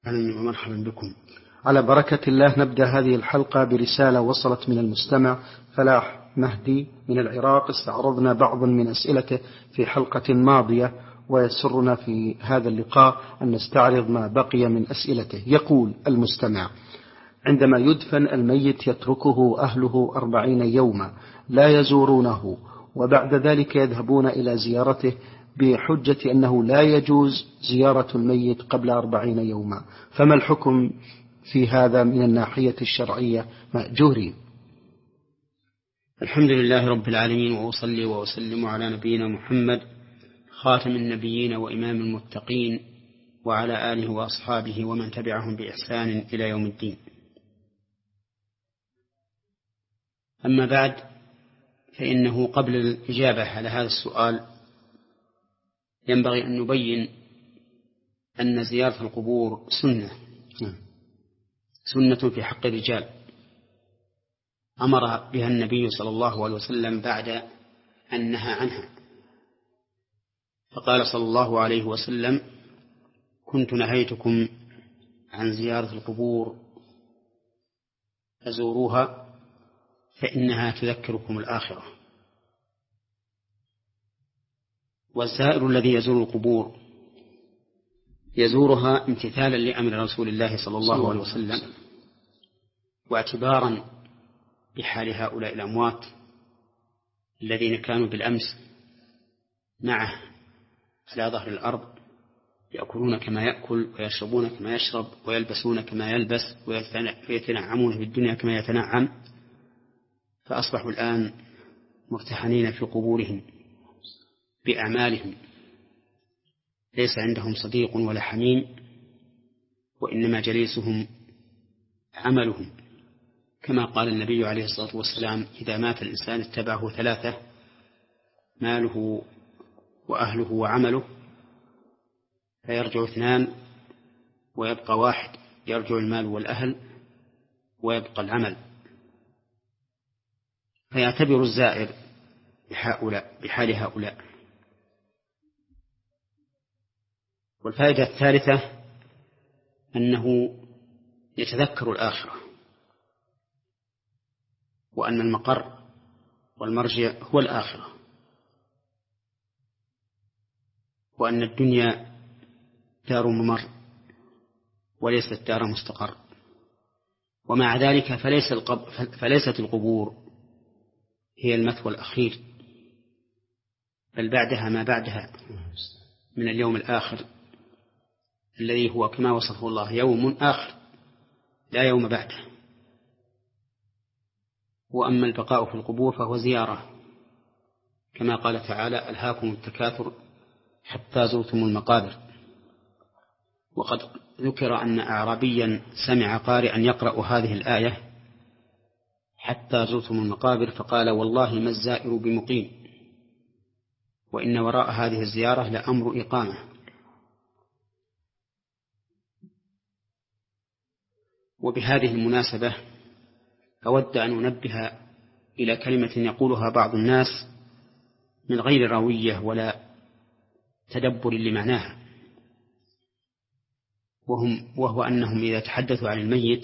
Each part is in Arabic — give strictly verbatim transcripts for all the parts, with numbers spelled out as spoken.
أهلا ومرحبا بكم. على بركة الله نبدأ هذه الحلقة برسالة وصلت من المستمع فلاح مهدي من العراق. استعرضنا بعضا من أسئلته في حلقة ماضية، ويسرنا في هذا اللقاء أن نستعرض ما بقي من أسئلته. يقول المستمع: عندما يدفن الميت يتركه أهله أربعين يوما لا يزورونه، وبعد ذلك يذهبون إلى زيارته بحجة أنه لا يجوز زيارة الميت قبل أربعين يوما، فما الحكم في هذا من الناحية الشرعية مأجورين؟ الحمد لله رب العالمين، وأصلي وأسلم على نبينا محمد خاتم النبيين وإمام المتقين، وعلى آله وأصحابه ومن تبعهم بإحسان إلى يوم الدين. أما بعد، فإنه قبل الإجابة على هذا السؤال ينبغي أن نبين أن زيارة القبور سنة سنة في حق الرجال أمر بها النبي صلى الله عليه وسلم بعد أن نهى عنها، فقال صلى الله عليه وسلم: كنت نهيتكم عن زيارة القبور فزوروها فإنها تذكركم الآخرة. والزائر الذي يزور القبور يزورها امتثالا لأمر رسول الله صلى الله عليه وسلم، واعتبارا بحال هؤلاء الأموات الذين كانوا بالأمس معه على ظهر الأرض، يأكلون كما يأكل ويشربون كما يشرب ويلبسون كما يلبس ويتنعمون في الدنيا كما يتنعم، فأصبحوا الآن مرتحنين في قبورهم بأعمالهم، ليس عندهم صديق ولا حميم، وإنما جليسهم عملهم، كما قال النبي عليه الصلاة والسلام: إذا مات الإنسان اتبعه ثلاثة: ماله وأهله وعمله، فيرجع اثنان ويبقى واحد، يرجع المال والأهل ويبقى العمل. فيعتبر الزائر بهؤلاء بحال هؤلاء. والفائدة الثالثة أنه يتذكر الآخرة، وأن المقر والمرجع هو الآخرة، وأن الدنيا دار ممر وليست دار مستقر. ومع ذلك فليس القب... فليست القبور هي المثوى الأخير، بل بعدها ما بعدها من اليوم الآخر الذي هو كما وصفه الله يوم آخر لا يوم بعده. وأما البقاء في القبور فهو زيارة، كما قال تعالى: ألهاكم التكاثر حتى زرتم المقابر. وقد ذكر أن أعرابيا سمع قارئا يقرأ هذه الآية: حتى زرتم المقابر، فقال: والله ما الزائر بمقيم، وإن وراء هذه الزيارة لأمر إقامة. وبهذه المناسبة أود أن أنبه إلى كلمة يقولها بعض الناس من غير روية ولا تدبر لمعناها، وهم وهو أنهم إذا تحدثوا عن الميت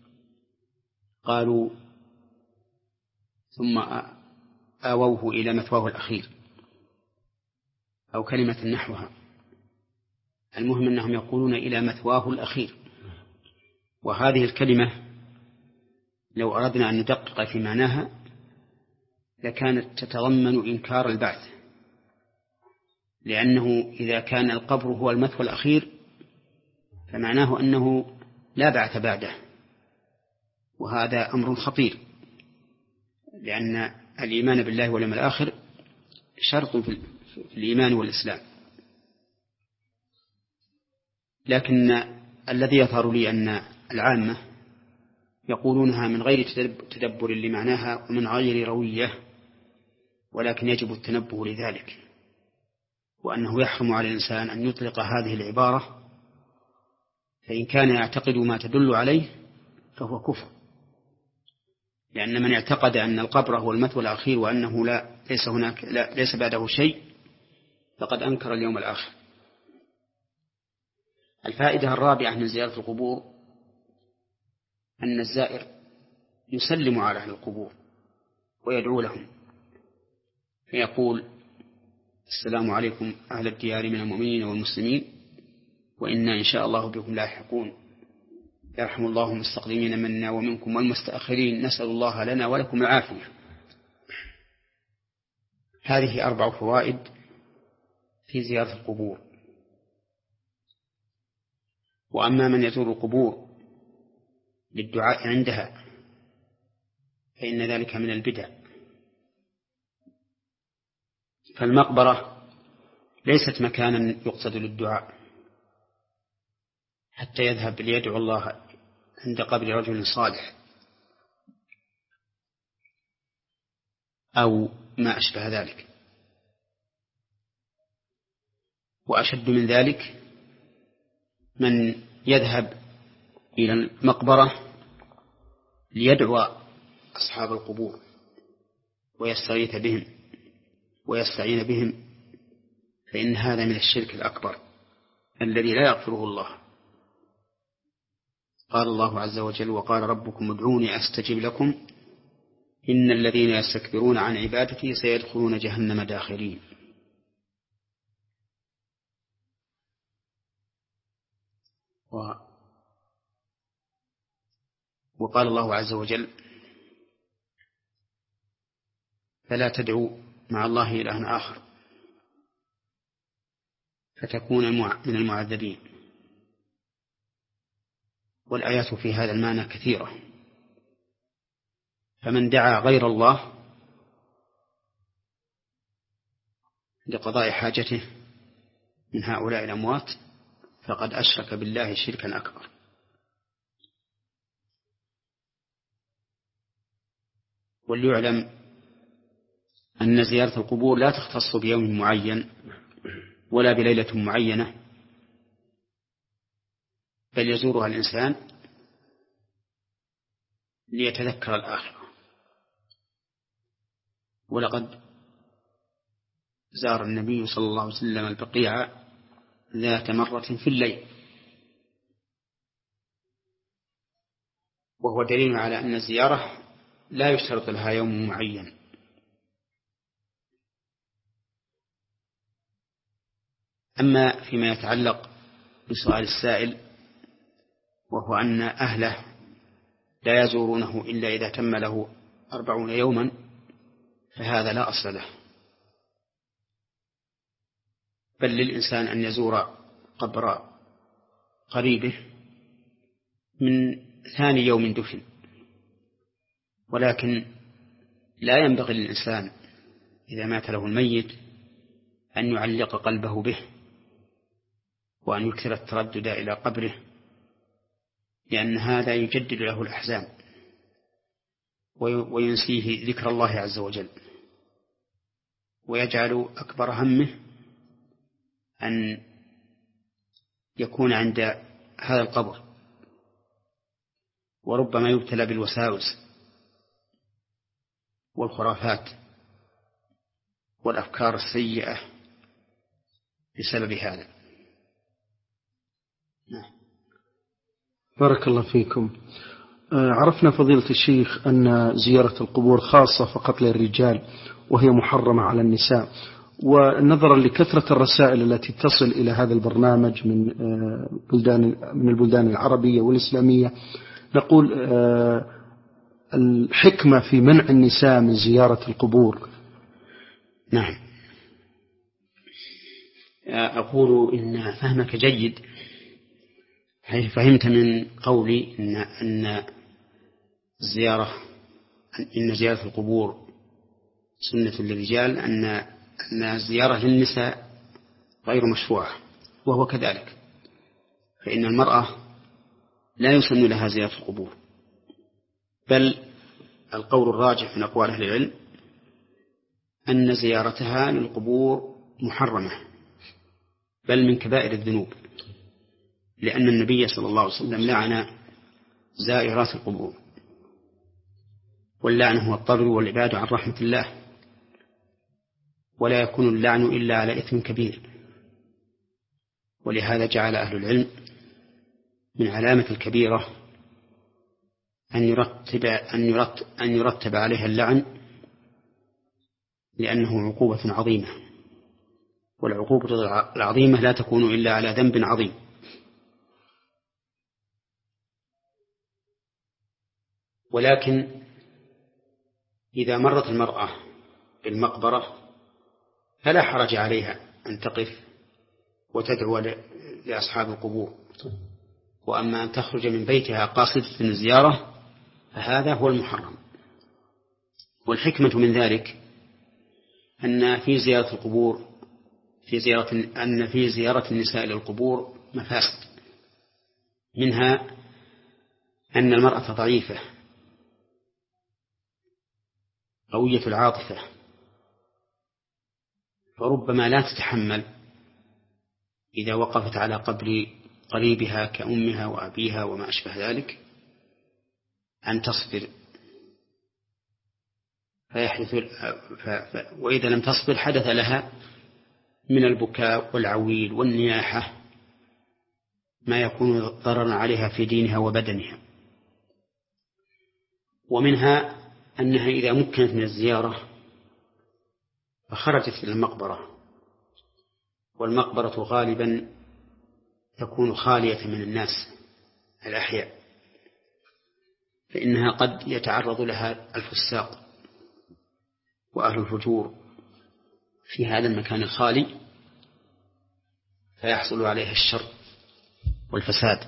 قالوا ثم آووه إلى مثواه الأخير، أو كلمة نحوها. المهم أنهم يقولون إلى مثواه الأخير، وهذه الكلمة لو أردنا أن ندقق في معناها لكانت تتضمن إنكار البعث، لأنه إذا كان القبر هو المثوى الأخير فمعناه أنه لا بعث بعده، وهذا أمر خطير، لأن الإيمان بالله واليوم الآخر شرط في الإيمان والإسلام. لكن الذي يظهر لي أن العامة يقولونها من غير تدبر لمعناها ومن غير روية، ولكن يجب التنبه لذلك، وأنه يحرم على الإنسان أن يطلق هذه العبارة، فإن كان يعتقد ما تدل عليه فهو كفر، لأن من اعتقد أن القبر هو المثوى الأخير وأنه لا ليس هناك لا ليس بعده شيء فقد أنكر اليوم الآخر. الفائدة الرابعة من زيارة القبور أن الزائر يسلم على أهل القبور ويدعو لهم، فيقول: السلام عليكم أهل الديار من المؤمنين والمسلمين، وإنا إن شاء الله بكم لاحقون، يرحم الله المستقدمين منا ومنكم والمستأخرين، نسأل الله لنا ولكم العافية. هذه أربع فوائد في زيارة القبور. وأما من يزور القبور للدعاء عندها فإن ذلك من البدع، فالمقبرة ليست مكانا يقصد للدعاء حتى يذهب ليدعو الله عند قبر رجل صالح أو ما أشبه ذلك. وأشد من ذلك من يذهب إلى المقبرة ليدعو أصحاب القبور ويستغيث بهم ويستعين بهم، فإن هذا من الشرك الأكبر الذي لا يغفره الله. قال الله عز وجل: وقال ربكم ادعوني أستجب لكم إن الذين يستكبرون عن عبادتي سيدخلون جهنم داخرين. و... وقال الله عز وجل: فلا تدعوا مع الله إلها آخر فتكون من المعذبين. والآيات في هذا المعنى كثيرة، فمن دعا غير الله لقضاء حاجته من هؤلاء الأموات فقد أشرك بالله شركا أكبر. وليعلم أن زيارة القبور لا تختص بيوم معين ولا بليلة معينة، بل يزورها الإنسان ليتذكر الآخرة. ولقد زار النبي صلى الله عليه وسلم البقيع ذات مرة في الليل، وهو دليل على أن الزيارة لا يشترط لها يوم معين. أما فيما يتعلق بسؤال السائل، وهو أن أهله لا يزورونه إلا إذا تم له أربعون يوما، فهذا لا أصل له، بل للإنسان أن يزور قبر قريبه من ثاني يوم دفن. ولكن لا ينبغي للإنسان إذا مات له الميت أن يعلق قلبه به وأن يكثر التردد إلى قبره، لأن هذا يجدد له الأحزان وينسيه ذكر الله عز وجل، ويجعل أكبر همه أن يكون عند هذا القبر، وربما يبتلى بالوساوس والخرافات والأفكار السيئة بسبب هذا. بارك الله فيكم. عرفنا فضيلة الشيخ أن زيارة القبور خاصة فقط للرجال وهي محرمة على النساء، ونظرا لكثرة الرسائل التي تصل إلى هذا البرنامج من بلدان من البلدان العربية والإسلامية، نقول الحكمة في منع النساء من زيارة القبور. نعم، أقول إن فهمك جيد، حيث فهمت من قولي إن أن الزيارة إن زيارة القبور سنة للرجال، أن أن الزيارة للنساء غير مشروعة، وهو كذلك، فإن المرأة لا يسن لها زيارة القبور، بل القول الراجح من أقوال أهل العلم أن زيارتها للقبور محرمة، بل من كبائر الذنوب، لأن النبي صلى الله عليه وسلم لعن زائرات القبور، واللعن هو الطرد والإبعاد عن رحمة الله، ولا يكون اللعن إلا على إثم كبير. ولهذا جعل أهل العلم من علامة الكبيرة أن يرتب, أن يرتب, أن يرتب عليها اللعن، لأنه عقوبة عظيمة، والعقوبة العظيمة لا تكون إلا على ذنب عظيم. ولكن إذا مرت المرأة بالمقبرة فلا حرج عليها أن تقف وتدعو لأصحاب القبور، وأما أن تخرج من بيتها قاصدة الزيارة فهذا هو المحرم. والحكمة من ذلك أن في زيارة القبور في زيارة أن في زيارة النساء للقبور مفاسد، منها أن المرأة ضعيفة قوية العاطفة، فربما لا تتحمل إذا وقفت على قبر قريبها كأمها وأبيها وما أشبه ذلك أن تصبر، فيحدث ف... ف... وإذا لم تصبر حدث لها من البكاء والعويل والنياحة ما يكون ضررا عليها في دينها وبدنها. ومنها أنها إذا مكنت من الزيارة فخرجت إلى المقبرة، والمقبرة غالبا تكون خالية من الناس الأحياء، فإنها قد يتعرض لها الفساق وأهل الفجور في هذا المكان الخالي، فيحصل عليها الشر والفساد.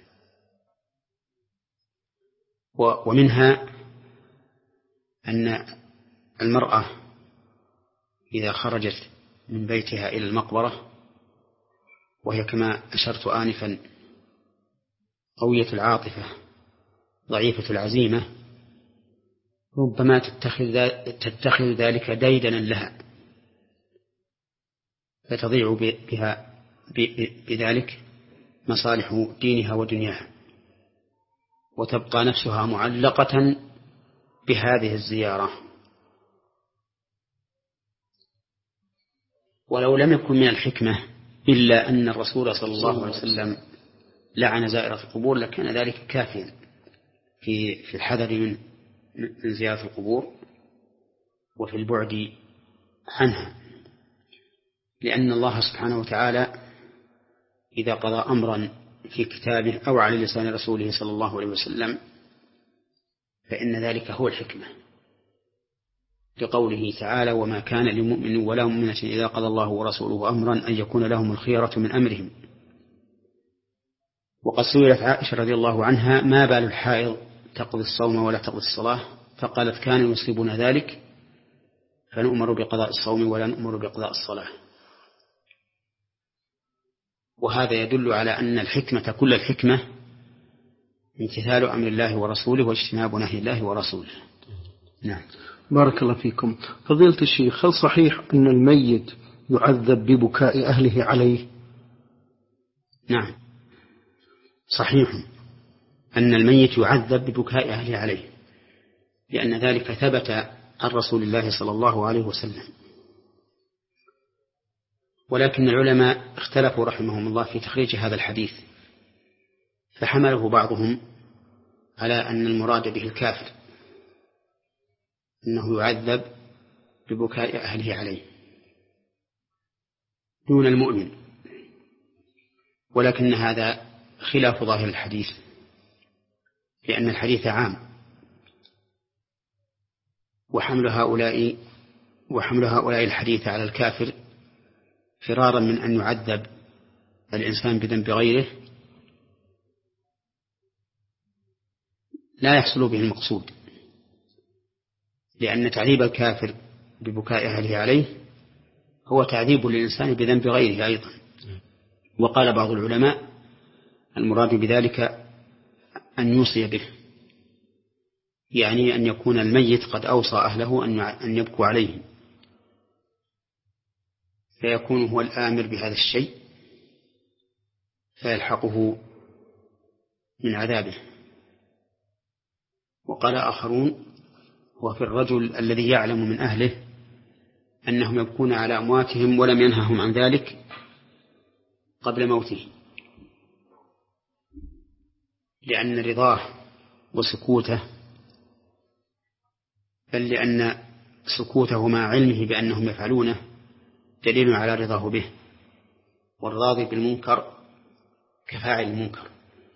ومنها أن المرأة إذا خرجت من بيتها إلى المقبرة وهي كما أشرت آنفا قوية العاطفة ضعيفة العزيمة، ربما تتخذ ذلك ديدنا لها فتضيع بها بذلك مصالح دينها ودنياها، وتبقى نفسها معلقة بهذه الزيارة. ولو لم يكن من الحكمة إلا أن الرسول صلى الله عليه وسلم لعن زائرة القبور لكان ذلك كافيا في في الحذر من من زيارة القبور وفي البعد عنها، لأن الله سبحانه وتعالى إذا قضى أمرا في كتابه أو على لسان رسوله صلى الله عليه وسلم فإن ذلك هو الحكمة، لقوله تعالى: وما كان لمؤمن ولا مؤمنة إذا قضى الله ورسوله أمرا أن يكون لهم الخيرة من أمرهم. وقد سئلت عائشة رضي الله عنها: ما بال الحائض تقضي الصوم ولا تقضي الصلاة؟ فقالت: كان يصيبنا ذلك فنؤمر بقضاء الصوم ولا نؤمر بقضاء الصلاة. وهذا يدل على أن الحكمة كل الحكمة امتثال أمر الله ورسوله واجتناب نهي الله ورسوله. نعم. بارك الله فيكم. فضيلة الشيخ، هل صحيح أن الميت يعذب ببكاء أهله عليه؟ نعم، صحيح أن الميت يعذب ببكاء أهله عليه، لأن ذلك ثبت عن رسول الله صلى الله عليه وسلم. ولكن العلماء اختلفوا رحمهم الله في تخريج هذا الحديث، فحمله بعضهم على أن المراد به الكافر، أنه يعذب ببكاء أهله عليه دون المؤمن، ولكن هذا خلاف ظاهر الحديث، لأن الحديث عام، وحمل هؤلاء وحمل هؤلاء الحديث على الكافر فرارا من أن يعذب الإنسان بذنب غيره لا يحصل به المقصود، لأن تعذيب الكافر ببكاء أهله عليه هو تعذيب للإنسان بذنب غيره أيضا. وقال بعض العلماء المراد بذلك أن يوصي به، يعني أن يكون الميت قد أوصى أهله أن يبكوا عليه، فيكون هو الآمر بهذا الشيء فيلحقه من عذابه. وقال آخرون هو في الرجل الذي يعلم من أهله أنهم يبكون على أمواتهم ولم ينههم عن ذلك قبل موته، لأن رضاه وسكوته، بل لأن سكوته مع علمه بأنهم يفعلونه دليل على رضاه به، والراضي بالمنكر كفاعل المنكر.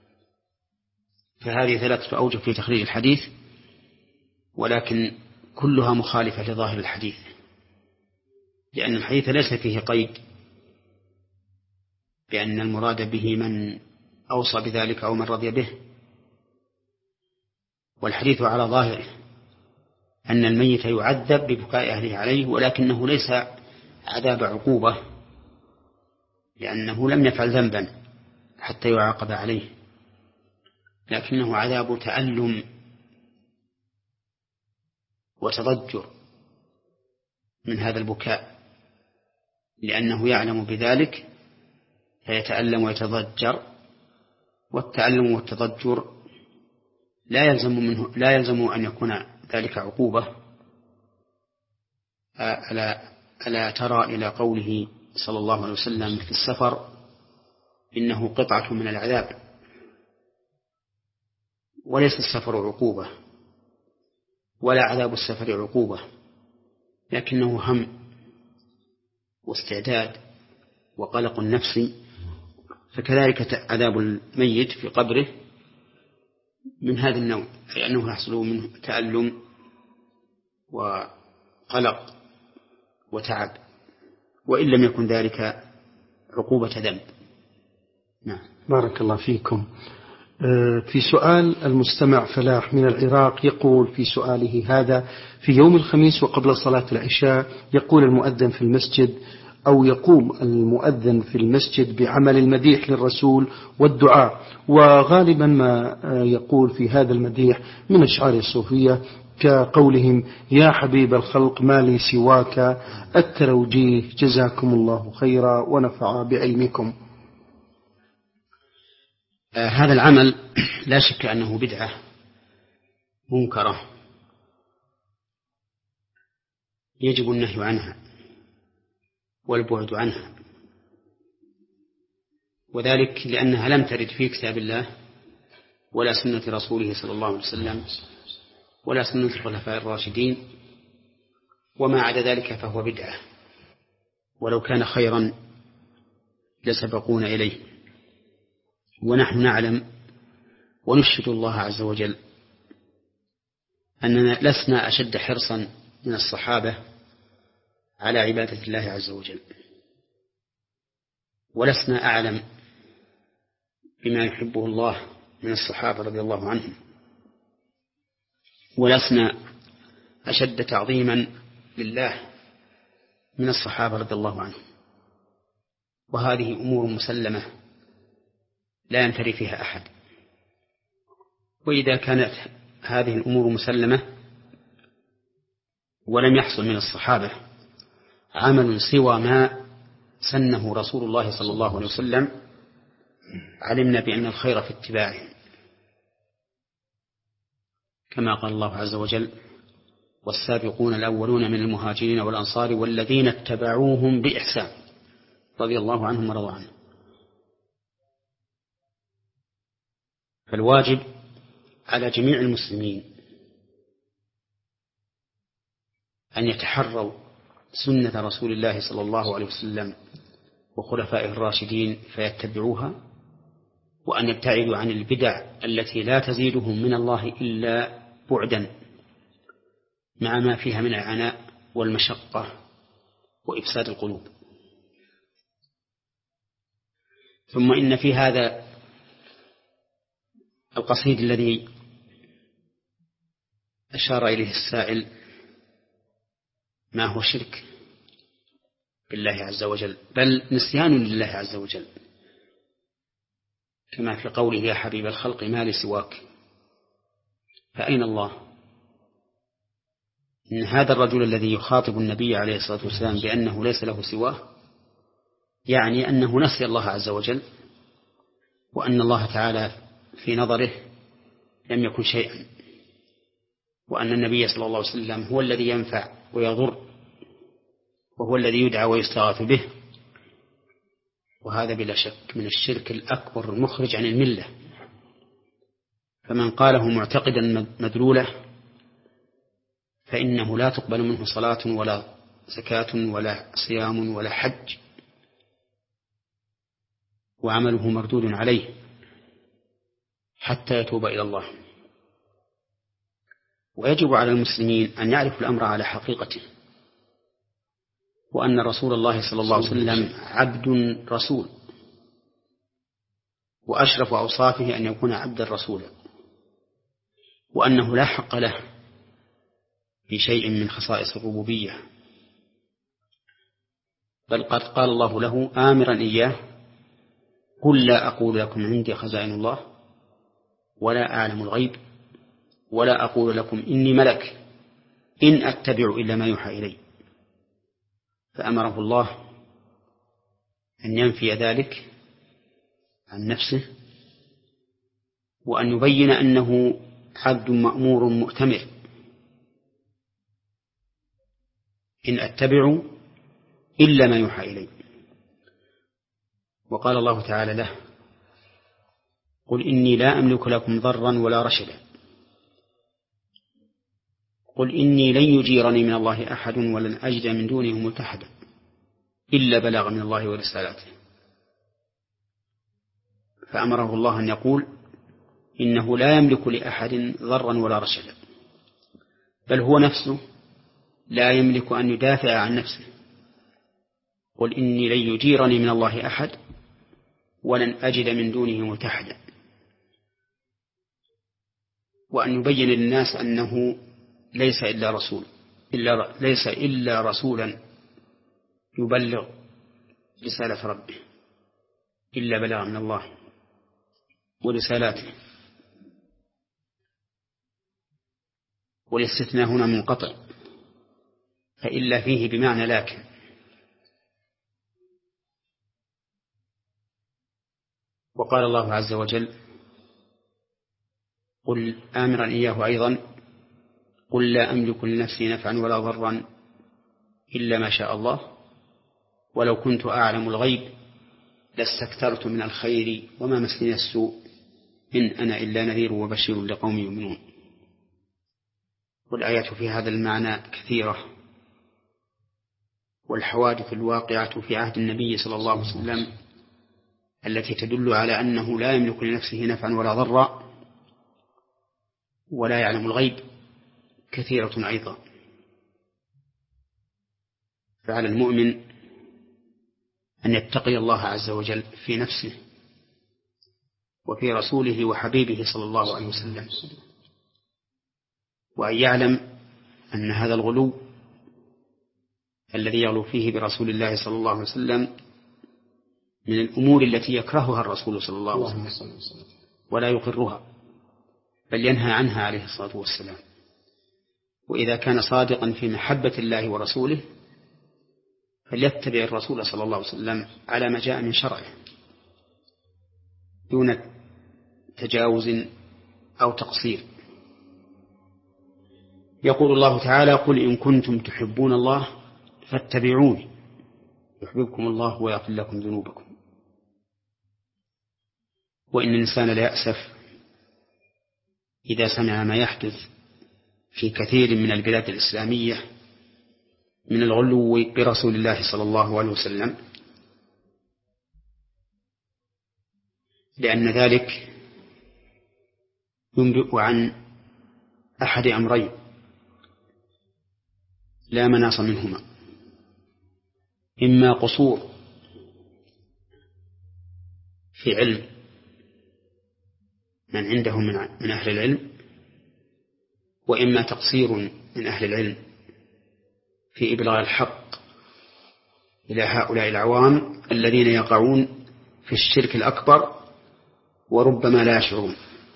فهذه ثلاثة أوجه في تخريج الحديث، ولكن كلها مخالفة لظاهر الحديث، لأن الحديث ليس فيه قيد بأن المراد به من أوصى بذلك أو من رضي به، والحديث على ظاهره أن الميت يعذب ببكاء أهله عليه، ولكنه ليس عذاب عقوبة، لأنه لم يفعل ذنبا حتى يعاقب عليه، لكنه عذاب تألم وتضجر من هذا البكاء، لأنه يعلم بذلك فيتألم ويتضجر، والتألم والتضجر لا يلزم منه لا يلزم أن يكون ذلك عقوبة. ألا, ألا ترى إلى قوله صلى الله عليه وسلم في السفر إنه قطعة من العذاب، وليس السفر عقوبة ولا عذاب السفر عقوبة، لكنه هم واستعداد وقلق نفسي. فكذلك عذاب الميت في قبره من هذا النوع، أي أنه يحصل منه تألم وقلق وتعب، وإن لم يكن ذلك عقوبة ذنب. نعم. بارك الله فيكم. في سؤال المستمع فلاح من العراق يقول في سؤاله هذا: في يوم الخميس وقبل صلاة العشاء يقول المؤذن في المسجد أو يقوم المؤذن في المسجد بعمل المديح للرسول والدعاء، وغالبا ما يقول في هذا المديح من أشعار الصوفية كقولهم: يا حبيب الخلق ما لي سواك، التروجيه، جزاكم الله خيرا ونفع بعلمكم. آه هذا العمل لا شك أنه بدعة منكرة يجب النهي عنها والبعد عنها، وذلك لأنها لم ترد في كتاب الله ولا سنة رسوله صلى الله عليه وسلم ولا سنة الخلفاء الراشدين، وما عدا ذلك فهو بدعة، ولو كان خيرا لسبقونا إليه. ونحن نعلم ونشهد الله عز وجل أننا لسنا أشد حرصا من الصحابة على عبادة الله عز وجل، ولسنا أعلم بما يحبه الله من الصحابة رضي الله عنهم، ولسنا أشد تعظيما لله من الصحابة رضي الله عنهم. وهذه أمور مسلمة لا ينتري فيها أحد. وإذا كانت هذه الأمور مسلمة ولم يحصل من الصحابة عمل سوى ما سنه رسول الله صلى الله عليه وسلم، علمنا بأن الخير في اتباعه، كما قال الله عز وجل: والسابقون الأولون من المهاجرين والأنصار والذين اتبعوهم بإحسان رضي الله عنهم ورضوا عنه. فالواجب على جميع المسلمين أن يتحروا سنة رسول الله صلى الله عليه وسلم وخلفائه الراشدين فيتبعوها، وأن يبتعدوا عن البدع التي لا تزيدهم من الله إلا بعدا، مع ما فيها من العناء والمشقة وإفساد القلوب. ثم إن في هذا القصيد الذي أشار إليه السائل ما هو شرك بالله عز وجل، بل نسيان لله عز وجل، كما في قوله: يا حبيب الخلق ما لي سواك. فأين الله؟ إن هذا الرجل الذي يخاطب النبي عليه الصلاة والسلام بأنه ليس له سواه يعني أنه نسي الله عز وجل، وأن الله تعالى في نظره لم يكن شيئا، وأن النبي صلى الله عليه وسلم هو الذي ينفع ويضر، وهو الذي يدعى ويستغاث به. وهذا بلا شك من الشرك الأكبر المخرج عن الملة، فمن قاله معتقدا مدلوله فإنه لا تقبل منه صلاة ولا زكاة ولا صيام ولا حج، وعمله مردود عليه حتى يتوب إلى الله. ويجب على المسلمين أن يعرفوا الأمر على حقيقته، وأن رسول الله صلى الله عليه وسلم عبد رسول، وأشرف أوصافه أن يكون عبدا رسولا، وأنه لا حق له في شيء من خصائص الربوبية، بل قد قال الله له آمرا إياه: قل لا أقول لكم عندي خزائن الله ولا أعلم الغيب ولا أقول لكم إني ملك إن أتبع إلا ما يوحى إلي. فأمره الله أن ينفي ذلك عن نفسه، وأن يبين أنه عبد مأمور مؤتمر، إن أتبع إلا ما يوحى إلي. وقال الله تعالى له: قل إني لا أملك لكم ضرا ولا رشدا، قل إني لن يجيرني من الله أحد ولن أجد من دونه ملتحدا إلا بلاغ من الله ورسالاته. فأمره الله أن يقول إنه لا يملك لأحد ضرا ولا رشدا، بل هو نفسه لا يملك أن يدافع عن نفسه. قل إني لن يجيرني من الله أحد ولن أجد من دونه ملتحدا، وأن يبين للناس أنه ليس إلا رسول إلا ليس إلا رسولا يبلغ رسالة ربه إلا بلاغ من الله ورسالاته. والاستثناء هنا منقطع، فإلا فيه بمعنى لكن. وقال الله عز وجل: قل آمرا إياه أيضا: قل لا أملك لنفسي نفعا ولا ضرا إلا ما شاء الله ولو كنت أعلم الغيب لاستكثرت من الخير وما مسني السوء إن أنا إلا نذير وبشير لقوم يؤمنون. والآيات في هذا المعنى كثيرة، والحوادث الواقعة في عهد النبي صلى الله عليه وسلم التي تدل على أنه لا يملك لنفسه نفعا ولا ضرا ولا يعلم الغيب كثيرة أيضا. فعلى المؤمن أن يتقي الله عز وجل في نفسه وفي رسوله وحبيبه صلى الله عليه وسلم، وأن يعلم أن هذا الغلو الذي يغلو فيه برسول الله صلى الله عليه وسلم من الأمور التي يكرهها الرسول صلى الله عليه وسلم ولا يقرها، بل ينهى عنها عليه الصلاة والسلام. وإذا كان صادقا في محبة الله ورسوله فليتبع الرسول صلى الله عليه وسلم على ما جاء من شرعه دون تجاوز أو تقصير. يقول الله تعالى: قل إن كنتم تحبون الله فاتبعوني يحببكم الله ويغفر لكم ذنوبكم. وإن الإنسان ليأسف إذا سمع ما يحدث في كثير من البلاد الإسلامية من الغلو برسول الله صلى الله عليه وسلم، لأن ذلك ينبئ عن أحد أمرين لا مناص منهما: إما قصور في علم من عنده من أهل العلم، وإما تقصير من أهل العلم في إبلاغ الحق إلى هؤلاء العوام الذين يقعون في الشرك الأكبر وربما لا يشعرون.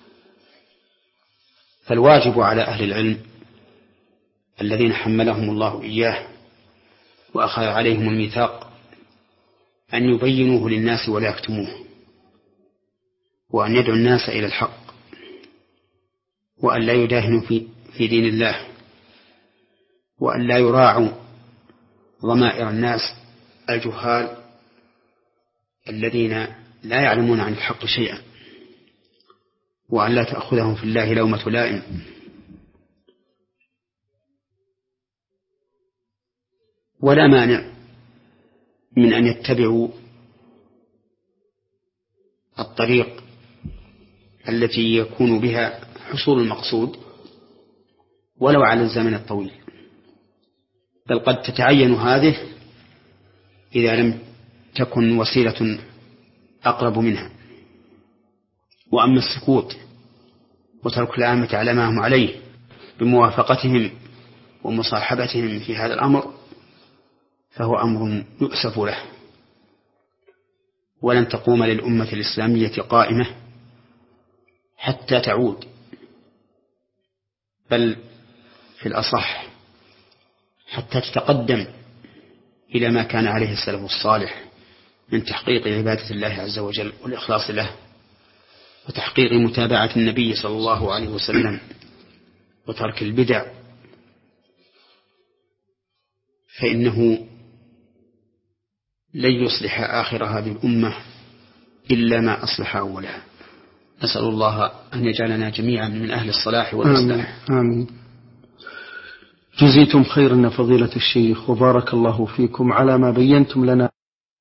فالواجب على أهل العلم الذين حملهم الله إياه وأخذ عليهم الميثاق أن يبينوه للناس ولا يكتموه، وأن يدعو الناس إلى الحق، وأن لا يداهنوا في, في دين الله، وأن لا يراعوا ضمائر الناس الجهال الذين لا يعلمون عن الحق شيئا. وأن لا تأخذهم في الله لومة لائم. ولا مانع من أن يتبعوا الطريق التي يكون بها حصول المقصود ولو على الزمن الطويل، بل قد تتعين هذه إذا لم تكن وسيلة أقرب منها. وأما السكوت وترك العامة على ما هم عليه بموافقتهم ومصاحبتهم في هذا الأمر فهو أمر يؤسف له، ولن تقوم للأمة الإسلامية قائمة حتى تعود، بل في الأصح حتى تتقدم إلى ما كان عليه السلف الصالح من تحقيق عبادة الله عز وجل والإخلاص له، وتحقيق متابعة النبي صلى الله عليه وسلم، وترك البدع، فإنه لن يصلح آخر هذه الأمة إلا ما أصلح أولها. نسأل الله أن يجعلنا جميعا من أهل الصلاح والإصلاح. آمين. آمين. جزيتم خيرا فضيلة الشيخ، وبارك الله فيكم على ما بينتم لنا